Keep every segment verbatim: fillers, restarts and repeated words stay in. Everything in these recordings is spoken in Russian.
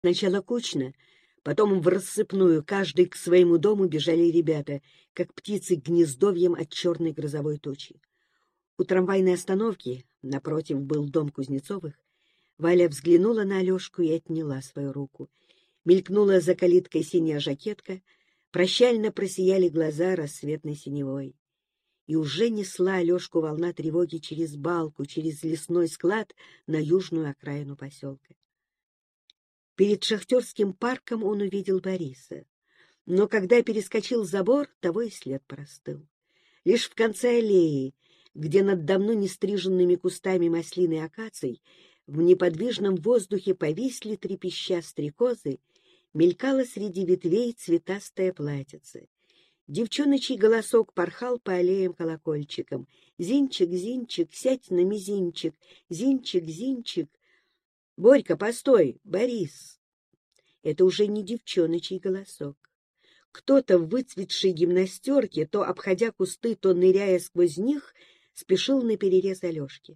Сначала кучно, потом в рассыпную, каждый к своему дому бежали ребята, как птицы гнездовьем от черной грозовой тучи. У трамвайной остановки, напротив, был дом Кузнецовых. Валя взглянула на Алешку и отняла свою руку. Мелькнула за калиткой синяя жакетка, прощально просияли глаза рассветной синевой. И уже несла Алешку волна тревоги через балку, через лесной склад на южную окраину поселка. Перед шахтерским парком он увидел Бориса, но когда перескочил забор, того и след простыл. Лишь в конце аллеи, где над давно нестриженными кустами маслины и акаций в неподвижном воздухе повисли трепеща стрекозы, мелькало среди ветвей цветастое платьице. Девчоночий голосок порхал по аллеям колокольчиком. «Зинчик, Зинчик, сядь на мизинчик! Зинчик, Зинчик!» «Борька, постой! Борис!» Это уже не девчоночий голосок. Кто-то в выцветшей гимнастерке, то обходя кусты, то ныряя сквозь них, спешил на перерез Алешки.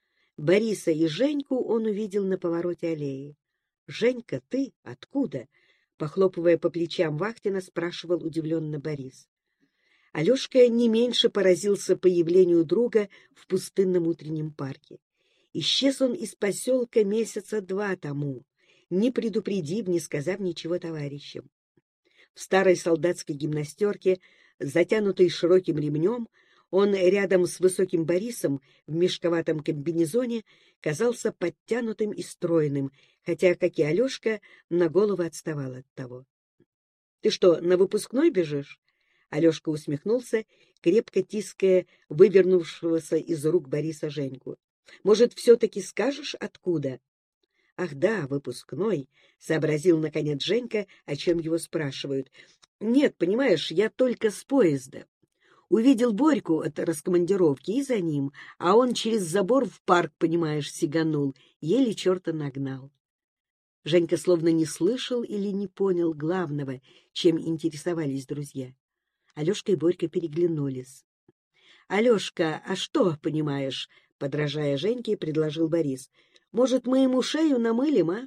Бориса и Женьку он увидел на повороте аллеи. «Женька, ты откуда?» — похлопывая по плечам Вахтина, спрашивал удивленно Борис. Алешка не меньше поразился появлению друга в пустынном утреннем парке. Исчез он из поселка месяца два тому, не предупредив, не сказав ничего товарищам. В старой солдатской гимнастерке, затянутой широким ремнем, он рядом с высоким Борисом в мешковатом комбинезоне казался подтянутым и стройным, хотя, как и Алешка, на голову отставал от того. — Ты что, на выпускной бежишь? Алешка усмехнулся, крепко тиская вывернувшегося из рук Бориса Женьку. — Может, все-таки скажешь, откуда? — Ах да, выпускной, — сообразил, наконец, Женька, о чем его спрашивают. — Нет, понимаешь, я только с поезда. Увидел Борьку от раскомандировки и за ним, а он через забор в парк, понимаешь, сиганул, еле черта нагнал. Женька словно не слышал или не понял главного, чем интересовались друзья. Алешка и Борька переглянулись. — Алешка, а что, понимаешь, — подражая Женьке, предложил Борис. — Может, мы ему шею намылим, а?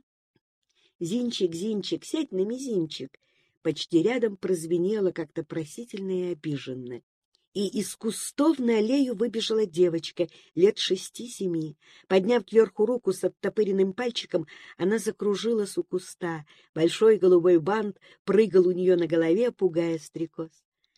— Зинчик, Зинчик, сядь на мизинчик. Почти рядом прозвенело как-то просительно и обиженно. И из кустов на аллею выбежала девочка лет шести-семи. Подняв кверху руку с оттопыренным пальчиком, она закружилась у куста. Большой голубой бант прыгал у нее на голове, пугая стрекоз.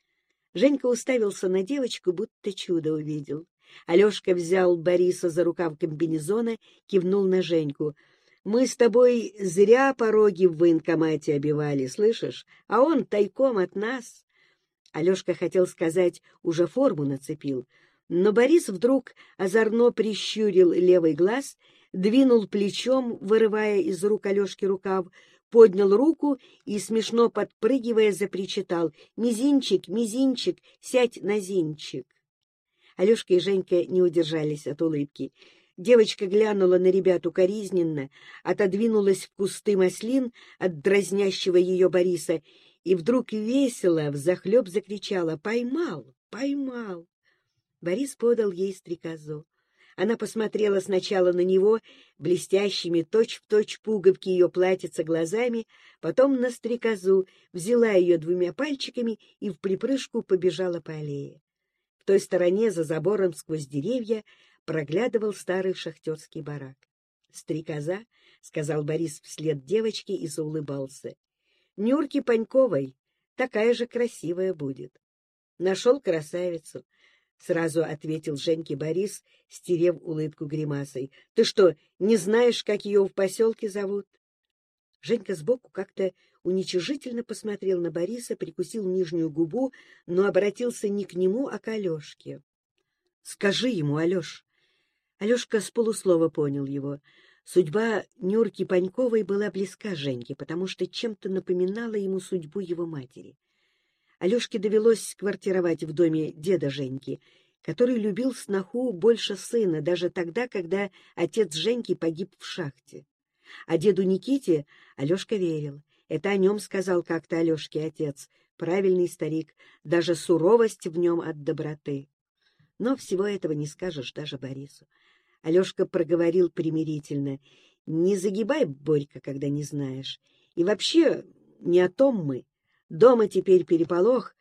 Женька уставился на девочку, будто чудо увидел. Алешка взял Бориса за рукав комбинезона, кивнул на Женьку. — Мы с тобой зря пороги в военкомате обивали, слышишь? А он тайком от нас. Алешка хотел сказать, уже форму нацепил, но Борис вдруг озорно прищурил левый глаз, двинул плечом, вырывая из рук Алешки рукав, поднял руку и, смешно подпрыгивая, запричитал: «Мизинчик, мизинчик, сядь на зинчик». Алешка и Женька не удержались от улыбки. Девочка глянула на ребят укоризненно, отодвинулась в кусты маслин от дразнящего ее Бориса и вдруг весело взахлеб закричала: «Поймал! Поймал!» Борис подал ей стрекозу. Она посмотрела сначала на него блестящими точь-в-точь пуговки ее платьица глазами, потом на стрекозу, взяла ее двумя пальчиками и вприпрыжку побежала по аллее. В той стороне, за забором сквозь деревья, проглядывал старый шахтерский барак. «Стрекоза», — сказал Борис вслед девочке и заулыбался. «Нюрки Паньковой такая же красивая будет». «Нашел красавицу», — сразу ответил Женьке Борис, стерев улыбку гримасой. — Ты что, не знаешь, как ее в поселке зовут? Женька сбоку как-то уничижительно посмотрел на Бориса, прикусил нижнюю губу, но обратился не к нему, а к Алешке. — Скажи ему, Алеш. Алешка с полуслова понял его. Судьба Нюрки Паньковой была близка Женьке, потому что чем-то напоминала ему судьбу его матери. Алешке довелось квартировать в доме деда Женьки, который любил сноху больше сына, даже тогда, когда отец Женьки погиб в шахте. А деду Никите Алешка верил. Это о нем сказал как-то Алешке отец, правильный старик, даже суровость в нем от доброты. Но всего этого не скажешь даже Борису. Алешка проговорил примирительно: Не загибай, Борька, когда не знаешь. И вообще не о том мы. Дома теперь переполох.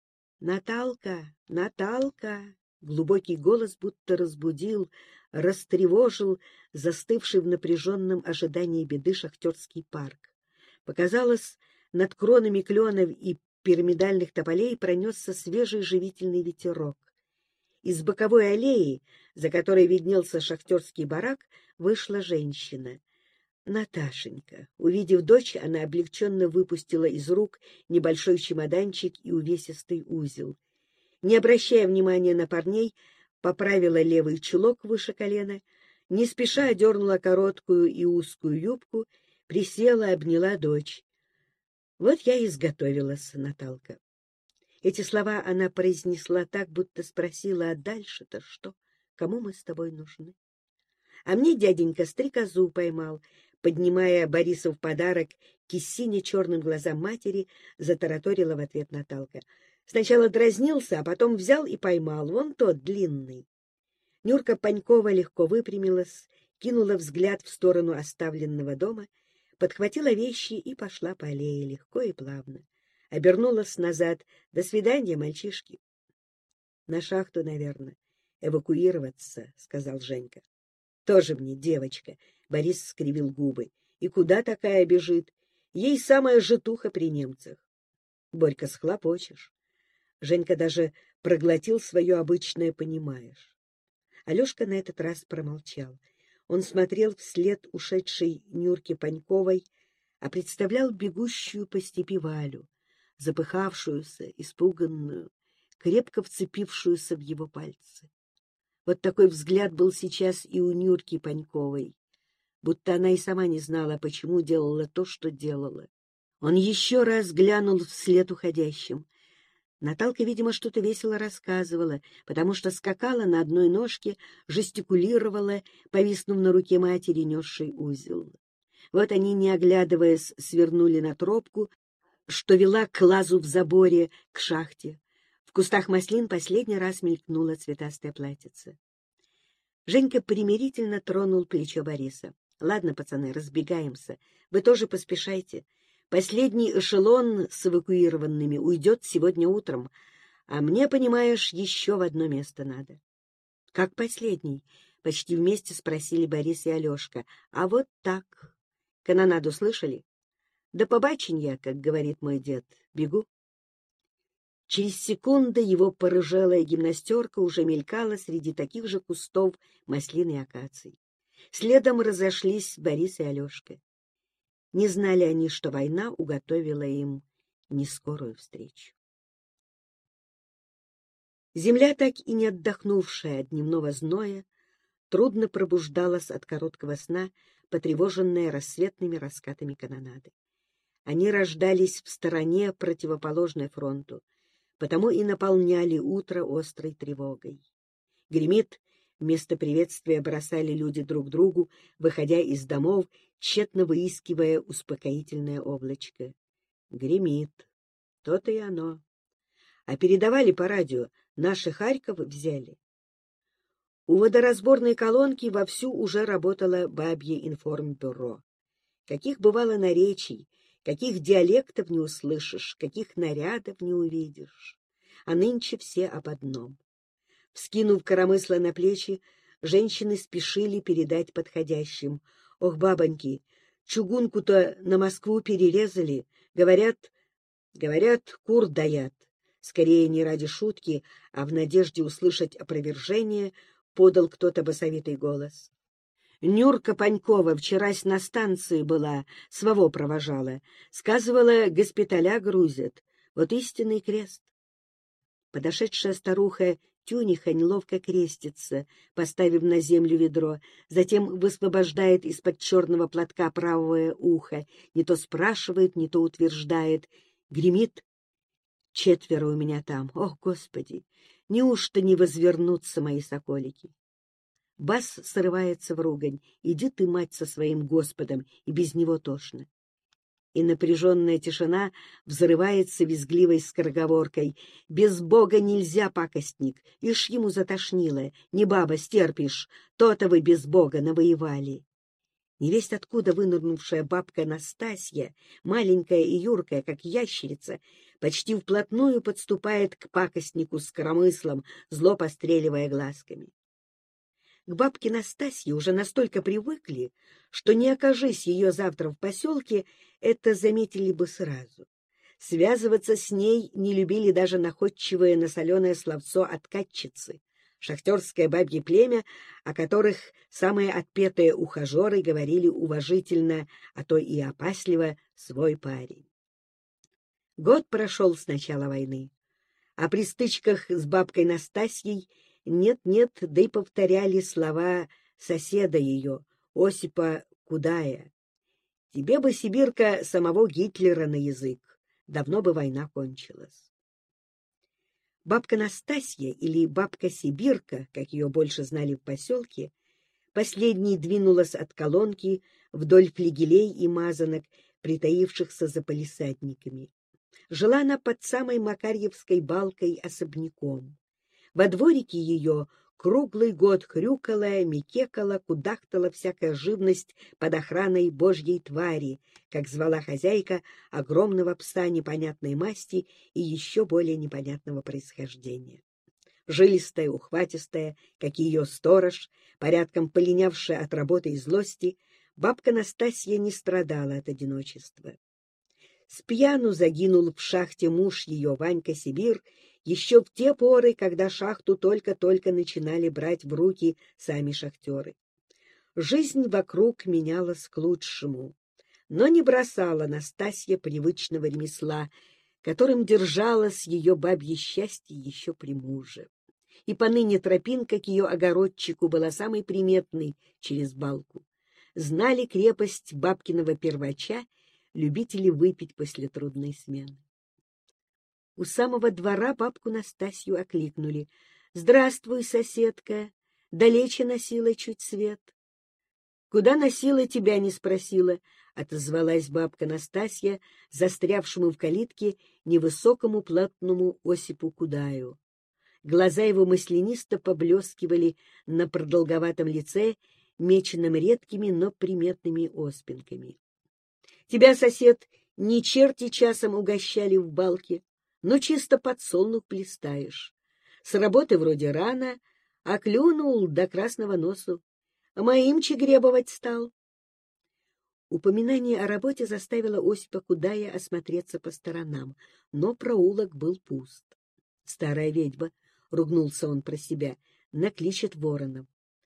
Наталка, Наталка! Глубокий голос будто разбудил, растревожил застывший в напряженном ожидании беды шахтерский парк. Показалось, над кронами кленов и пирамидальных тополей пронесся свежий живительный ветерок. Из боковой аллеи, за которой виднелся шахтерский барак, вышла женщина. Наташенька. Увидев дочь, она облегченно выпустила из рук небольшой чемоданчик и увесистый узел. Не обращая внимания на парней, поправила левый чулок выше колена, не спеша одернула короткую и узкую юбку, присела, обняла дочь. Вот я и изготовилась, Наталка. Эти слова она произнесла так, будто спросила, а дальше-то что? Кому мы с тобой нужны? А мне дяденька стрекозу поймал, поднимая Борису в подарок к сине-черным глазам матери, затараторила в ответ Наталка. Сначала дразнился, а потом взял и поймал. Вон тот, длинный. Нюрка Панькова легко выпрямилась, кинула взгляд в сторону оставленного дома, подхватила вещи и пошла по аллее легко и плавно. Обернулась назад. До свидания, мальчишки. — На шахту, наверное. Эвакуироваться, — сказал Женька. — Тоже мне девочка. Борис скривил губы. И куда такая бежит? Ей самая житуха при немцах. Борька, схлопочешь. Женька даже проглотил свое обычное «понимаешь». Алешка на этот раз промолчал. Он смотрел вслед ушедшей Нюрке Паньковой, а представлял бегущую по степи Валю, запыхавшуюся, испуганную, крепко вцепившуюся в его пальцы. Вот такой взгляд был сейчас и у Нюрки Паньковой, будто она и сама не знала, почему делала то, что делала. Он еще раз глянул вслед уходящим. Наталка, видимо, что-то весело рассказывала, потому что скакала на одной ножке, жестикулировала, повиснув на руке матери, несшей узел. Вот они, не оглядываясь, свернули на тропку, что вела к лазу в заборе, к шахте. В кустах маслин последний раз мелькнула цветастая платьице. Женька примирительно тронул плечо Бориса. — Ладно, пацаны, разбегаемся. Вы тоже поспешайте. Последний эшелон с эвакуированными уйдет сегодня утром, а мне, понимаешь, еще в одно место надо. — Как последний? — почти вместе спросили Борис и Алешка. — А вот так. Канонаду слышали? — Да побаченья, как говорит мой дед. Бегу. Через секунду его порыжелая гимнастерка уже мелькала среди таких же кустов маслин и акаций. Следом разошлись Борис и Алешка. Не знали они, что война уготовила им нескорую встречу. Земля, так и не отдохнувшая от дневного зноя, трудно пробуждалась от короткого сна, потревоженная рассветными раскатами канонады. Они рождались в стороне, противоположной фронту, потому и наполняли утро острой тревогой. Гремит, вместо приветствия бросали люди друг другу, выходя из домов, тщетно выискивая успокоительное облачко. Гремит. То-то и оно. А передавали по радио: наши Харьков взяли. У водоразборной колонки вовсю уже работало бабье информбюро. Каких бывало наречий, каких диалектов не услышишь, каких нарядов не увидишь. А нынче все об одном. Вскинув коромысло на плечи, женщины спешили передать подходящим: ох, бабоньки, чугунку-то на Москву перерезали, говорят, говорят, кур доят. Скорее не ради шутки, а в надежде услышать опровержение, подал кто-то басовитый голос. Нюрка Панькова вчерась на станции была, своего провожала. Сказывала, госпиталя грузят. Вот истинный крест. Подошедшая старуха Тюниха неловко крестится, поставив на землю ведро, затем высвобождает из-под черного платка правое ухо, не то спрашивает, не то утверждает. Гремит: четверо у меня там. Ох, Господи! Неужто не возвернутся мои соколики? Бас срывается в ругань: иди ты, мать, со своим Господом, и без него тошно. И напряженная тишина взрывается визгливой скороговоркой: без Бога нельзя, пакостник, ишь ему затошнило, не баба, стерпишь, то-то вы без Бога навоевали. Невесть откуда вынырнувшая бабка Настасья, маленькая и юркая, как ящерица, почти вплотную подступает к пакостнику с коромыслом, зло постреливая глазками. К бабке Настасье уже настолько привыкли, что, не окажись ее завтра в поселке, это заметили бы сразу. Связываться с ней не любили даже находчивое насоленое словцо откатчицы, шахтерское бабье племя, о которых самые отпетые ухажеры говорили уважительно, а то и опасливо, свой парень. Год прошел с начала войны, а при стычках с бабкой Настасьей нет-нет, да и повторяли слова соседа ее, Осипа Кудая. «Тебе бы, сибирка, самого Гитлера на язык, давно бы война кончилась». Бабка Настасья, или бабка-сибирка, как ее больше знали в поселке, последней двинулась от колонки вдоль флигелей и мазанок, притаившихся за палисадниками. Жила она под самой Макарьевской балкой особняком. Во дворике ее круглый год хрюкала, мекекала, кудахтала всякая живность под охраной божьей твари, как звала хозяйка огромного пса непонятной масти и еще более непонятного происхождения. Жилистая, ухватистая, как ее сторож, порядком полинявшая от работы и злости, бабка Настасья не страдала от одиночества. Спьяну загинул в шахте муж ее, Ванька Сибир, еще в те поры, когда шахту только-только начинали брать в руки сами шахтеры. Жизнь вокруг менялась к лучшему, но не бросала Настасья привычного ремесла, которым держалось ее бабье счастье еще при муже. И поныне тропинка к ее огородчику была самой приметной через балку. Знали крепость бабкиного первача любители выпить после трудной смены. У самого двора бабку Настасью окликнули. — Здравствуй, соседка! Далече носила чуть свет. — Куда носила, тебя не спросила, — отозвалась бабка Настасья, застрявшему в калитке невысокому плотному Осипу Кудаю. Глаза его маслянисто поблескивали на продолговатом лице, меченном редкими, но приметными оспинками. — Тебя, сосед, ни черти часом угощали в балке, но чисто подсолнух плестаешь. С работы вроде рано, а клюнул до красного носу. А моим чегребовать стал. Упоминание о работе заставило Осипа Кудая осмотреться по сторонам, но проулок был пуст. Старая ведьма, — ругнулся он про себя, — накличет воронов.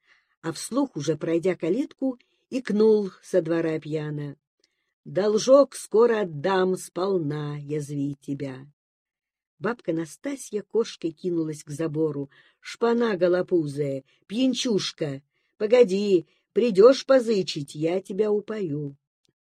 А вслух, уже пройдя калитку, икнул со двора пьяно. — Должок скоро отдам сполна, язви тебя. Бабка Настасья кошкой кинулась к забору. — Шпана голопузая, пьянчушка! Погоди, придешь позычить, я тебя упою.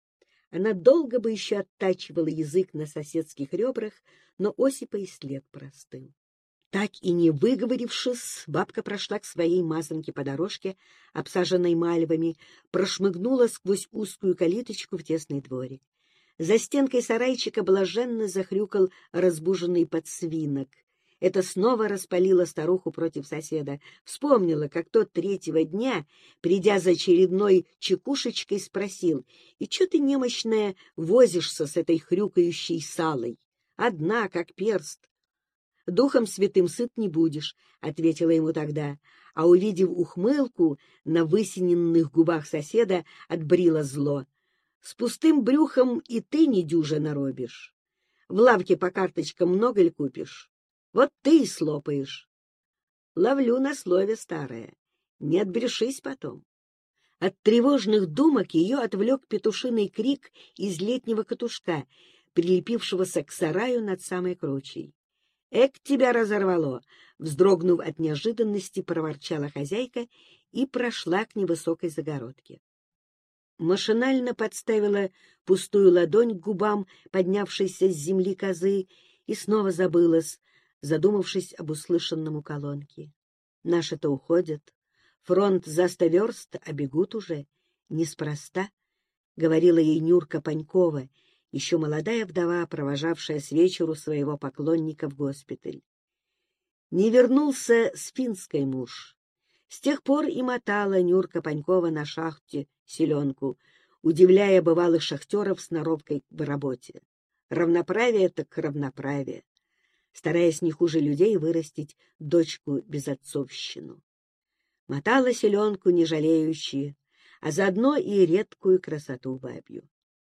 Она долго бы еще оттачивала язык на соседских ребрах, но Осипа и след простыл. Так и не выговорившись, бабка прошла к своей мазанке по дорожке, обсаженной мальвами, прошмыгнула сквозь узкую калиточку в тесный дворик. За стенкой сарайчика блаженно захрюкал разбуженный подсвинок. Это снова распалило старуху против соседа. Вспомнила, как тот третьего дня, придя за очередной чекушечкой, спросил: — И чё ты, немощная, возишься с этой хрюкающей салой? Одна, как перст. — Духом святым сыт не будешь, — ответила ему тогда, а, увидев ухмылку на высиненных губах соседа, отбрила зло. — С пустым брюхом и ты недюже наробишь. В лавке по карточкам много ли купишь? Вот ты и слопаешь. Ловлю на слове, старая. Не отбрешись потом. От тревожных думок ее отвлек петушиный крик из летнего катушка, прилепившегося к сараю над самой кручей. — Эк, тебя разорвало! — вздрогнув от неожиданности, проворчала хозяйка и прошла к невысокой загородке. Машинально подставила пустую ладонь к губам поднявшейся с земли козы и снова забылась, задумавшись об услышанном у колонки. Наши-то уходят. Фронт за сто верст, а бегут уже. Неспроста, — говорила ей Нюрка Панькова, еще молодая вдова, провожавшая с вечеру своего поклонника в госпиталь. Не вернулся с финской муж. С тех пор и мотала Нюрка Панькова на шахте селенку, удивляя бывалых шахтеров сноровкой в работе. Равноправие так равноправие, стараясь не хуже людей вырастить дочку-безотцовщину. Мотала селенку не жалеющие, а заодно и редкую красоту бабью.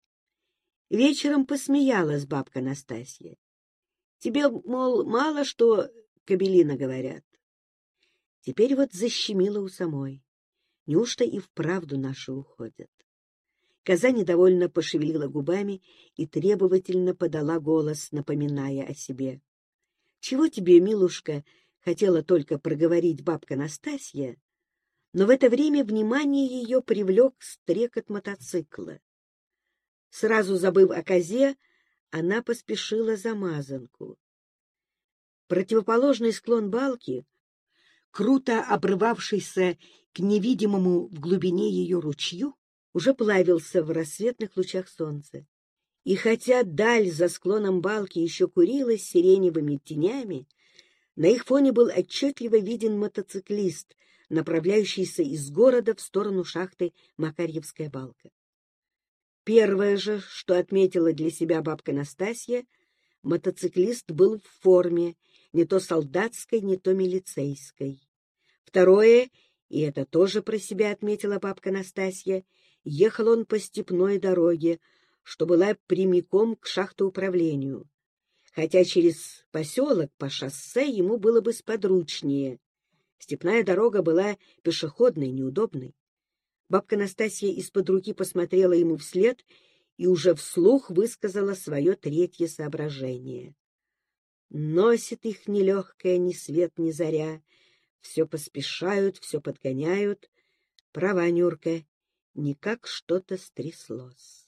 Вечером посмеялась бабка Настасья. Тебе, мол, мало что кобелина говорят. Теперь вот защемило у самой. Неужто и вправду наши уходят? Коза недовольно пошевелила губами и требовательно подала голос, напоминая о себе. — Чего тебе, милушка, хотела только проговорить бабка Настасья, но в это время внимание ее привлек стрекот мотоцикла. Сразу забыв о козе, она поспешила за мазанку. Противоположный склон балки, круто обрывавшийся к невидимому в глубине ее ручью, уже плавился в рассветных лучах солнца. И хотя даль за склоном балки еще курилась сиреневыми тенями, на их фоне был отчетливо виден мотоциклист, направляющийся из города в сторону шахты Макарьевская балка. Первое же, что отметила для себя бабка Настасья, мотоциклист был в форме, не то солдатской, не то милицейской. Второе, и это тоже про себя отметила бабка Настасья, ехал он по степной дороге, что была прямиком к шахтоуправлению, хотя через поселок по шоссе ему было бы сподручнее. Степная дорога была пешеходной, неудобной. Бабка Настасья из-под руки посмотрела ему вслед и уже вслух высказала свое третье соображение. Носит их ни легкая, ни свет, ни заря, все поспешают, все подгоняют. Права, Нюрка, никак что-то стряслось.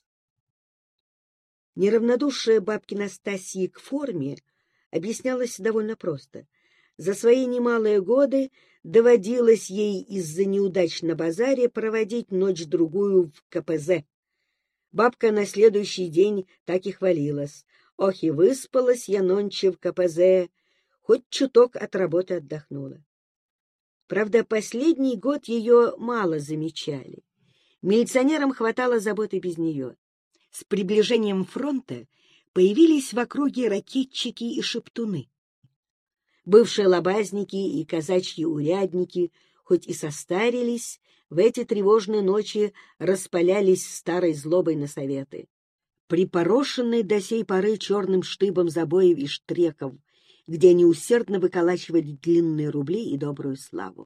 Неравнодушие бабки Настасьи к форме объяснялось довольно просто. За свои немалые годы доводилось ей из-за неудач на базаре проводить ночь-другую в ка пэ зэ. Бабка на следующий день так и хвалилась. Ох, и выспалась я нонче в ка пэ зэ, хоть чуток от работы отдохнула. Правда, последний год ее мало замечали. Милиционерам хватало заботы без нее. С приближением фронта появились в округе ракетчики и шептуны. Бывшие лобазники и казачьи урядники, хоть и состарились, в эти тревожные ночи распалялись старой злобой на советы. Припорошенные до сей поры черным штыбом забоев и штреков, где они усердно выколачивали длинные рубли и добрую славу.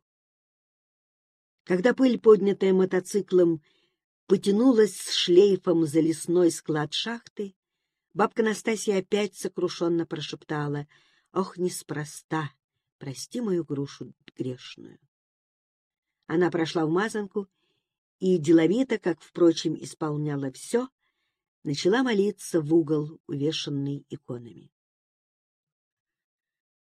Когда пыль, поднятая мотоциклом, потянулась с шлейфом за лесной склад шахты, бабка Настасья опять сокрушенно прошептала: «Ох, неспроста! Прости мою грушу грешную!» Она прошла в мазанку и деловито, как, впрочем, исполняла все, начала молиться в угол, увешанный иконами.